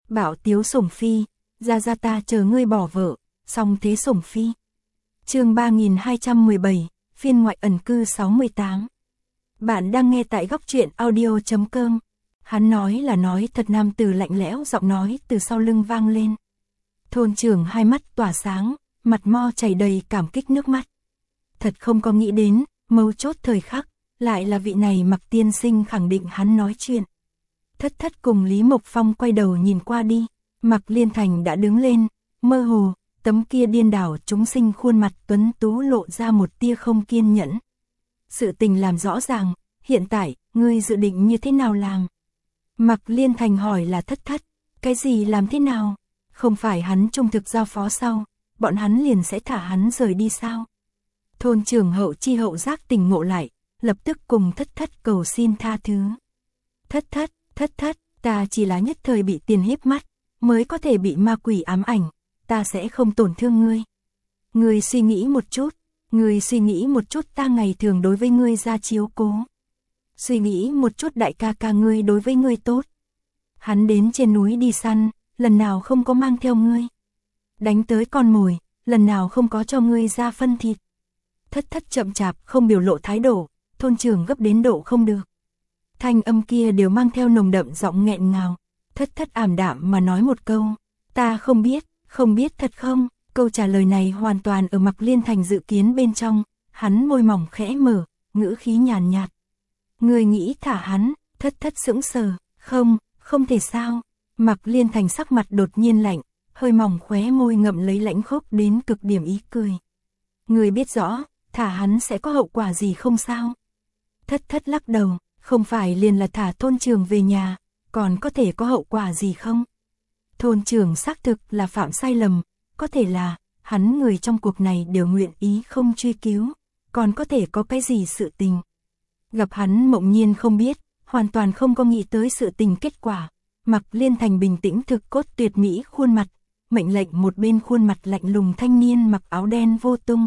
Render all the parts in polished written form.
Bảo tiếu sủng phi, ra ta chờ ngươi bỏ vợ, song thế sủng phi. Chương 3217, phiên ngoại ẩn cư 68. Bạn đang nghe tại góc truyện audio.com. Hắn nói là nói thật, nam từ lạnh lẽo giọng nói từ sau lưng vang lên. Thôn trưởng hai mắt tỏa sáng, mặt mo chảy đầy cảm kích nước mắt. Thật không có nghĩ đến, mấu chốt thời khắc, lại là vị này Mặc tiên sinh khẳng định hắn nói chuyện. Thất cùng Lý Mộc Phong quay đầu nhìn qua đi, Mặc Liên Thành đã đứng lên, mơ hồ, tấm kia điên đảo chúng sinh khuôn mặt tuấn tú lộ ra một tia không kiên nhẫn. Sự tình làm rõ ràng, hiện tại, ngươi dự định như thế nào làm? Mặc Liên Thành hỏi là Thất, cái gì làm thế nào? Không phải hắn trung thực giao phó sau, bọn hắn liền sẽ thả hắn rời đi sao? Thôn trưởng hậu chi hậu giác tỉnh ngộ lại, lập tức cùng Thất cầu xin tha thứ. Thất, ta chỉ là nhất thời bị tiền hiếp mắt, mới có thể bị ma quỷ ám ảnh, ta sẽ không tổn thương ngươi. Ngươi suy nghĩ một chút ta ngày thường đối với ngươi ra chiếu cố. Suy nghĩ một chút đại ca ngươi đối với ngươi tốt. Hắn đến trên núi đi săn, lần nào không có mang theo ngươi. Đánh tới con mồi, lần nào không có cho ngươi ra phân thịt. Thất chậm chạp không biểu lộ thái độ, thôn trưởng gấp đến độ không được. Thanh âm kia đều mang theo nồng đậm giọng nghẹn ngào. Thất ảm đạm mà nói một câu, ta không biết thật không? Câu trả lời này hoàn toàn ở Mặc Liên Thành dự kiến bên trong, hắn môi mỏng khẽ mở, ngữ khí nhàn nhạt. Ngươi nghĩ thả hắn? Thất sững sờ, không thể sao? Mặc Liên Thành sắc mặt đột nhiên lạnh, hơi mỏng khóe môi ngậm lấy lãnh khốc đến cực điểm ý cười. Ngươi biết rõ, thả hắn sẽ có hậu quả gì không sao? Thất lắc đầu, không phải liền là thả thôn trưởng về nhà, còn có thể có hậu quả gì không? Thôn trưởng xác thực là phạm sai lầm, có thể là, hắn người trong cuộc này đều nguyện ý không truy cứu, còn có thể có cái gì sự tình. Gặp hắn mộng nhiên không biết, hoàn toàn không có nghĩ tới sự tình kết quả. Mặc Liên Thành bình tĩnh thực cốt tuyệt mỹ khuôn mặt, mệnh lệnh một bên khuôn mặt lạnh lùng thanh niên mặc áo đen Vô Tung.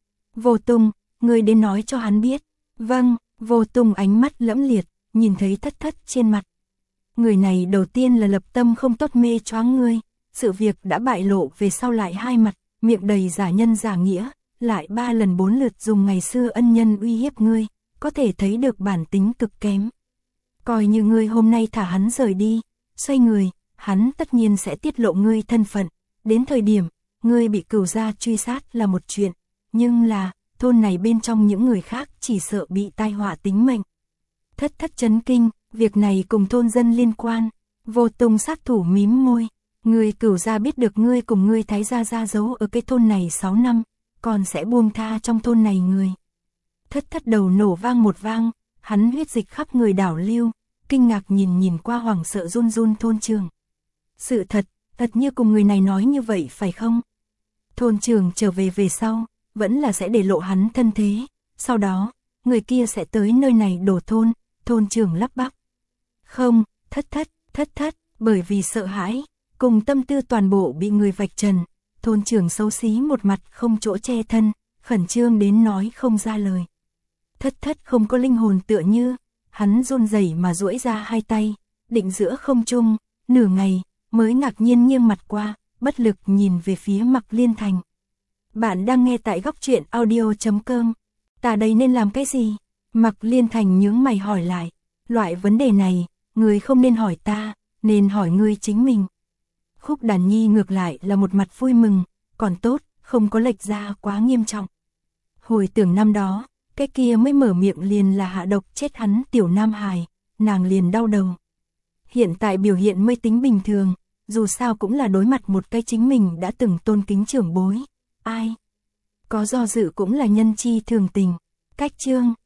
Vô Tung, ngươi đến nói cho hắn biết. Vâng, Vô Tung ánh mắt lẫm liệt, nhìn thấy Thất trên mặt. Người này đầu tiên là lập tâm không tốt mê choáng ngươi, sự việc đã bại lộ về sau lại hai mặt, miệng đầy giả nhân giả nghĩa, lại 3 lần 4 lượt dùng ngày xưa ân nhân uy hiếp ngươi, có thể thấy được bản tính cực kém. Coi như ngươi hôm nay thả hắn rời đi, xoay người, hắn tất nhiên sẽ tiết lộ ngươi thân phận, đến thời điểm, ngươi bị cửu gia truy sát là một chuyện, nhưng là, thôn này bên trong những người khác chỉ sợ bị tai họa tính mệnh. Thất chấn kinh, việc này cùng thôn dân liên quan. Vô Tung sát thủ mím môi, người cửu gia biết được ngươi cùng ngươi thái gia giấu ở cái thôn này 6 năm, còn sẽ buông tha trong thôn này người. Thất đầu nổ vang một vang, hắn huyết dịch khắp người đảo lưu, kinh ngạc nhìn qua hoảng sợ run thôn trưởng. Sự thật như cùng người này nói như vậy phải không? Thôn trưởng trở về sau, vẫn là sẽ để lộ hắn thân thế, sau đó, người kia sẽ tới nơi này đổ thôn. Thôn trưởng lắp bắp. Không, thất, bởi vì sợ hãi, cùng tâm tư toàn bộ bị người vạch trần, thôn trưởng xấu xí một mặt không chỗ che thân, khẩn trương đến nói không ra lời. Thất không có linh hồn tựa như, hắn run rẩy mà duỗi ra hai tay, định giữa không trung, nửa ngày, mới ngạc nhiên nghiêng mặt qua, bất lực nhìn về phía Mặc Liên Thành. Bạn đang nghe tại góc truyện audio.com, ta đây nên làm cái gì? Mặc Liên Thành nhướng mày hỏi lại, loại vấn đề này, người không nên hỏi ta, nên hỏi ngươi chính mình. Khúc Đàn Nhi ngược lại là một mặt vui mừng, còn tốt, không có lệch ra quá nghiêm trọng. Hồi tưởng năm đó, cái kia mới mở miệng liền là hạ độc chết hắn tiểu nam hài, nàng liền đau đầu. Hiện tại biểu hiện mới tính bình thường, dù sao cũng là đối mặt một cái chính mình đã từng tôn kính trưởng bối. Ai? Có do dự cũng là nhân chi thường tình. Cách chương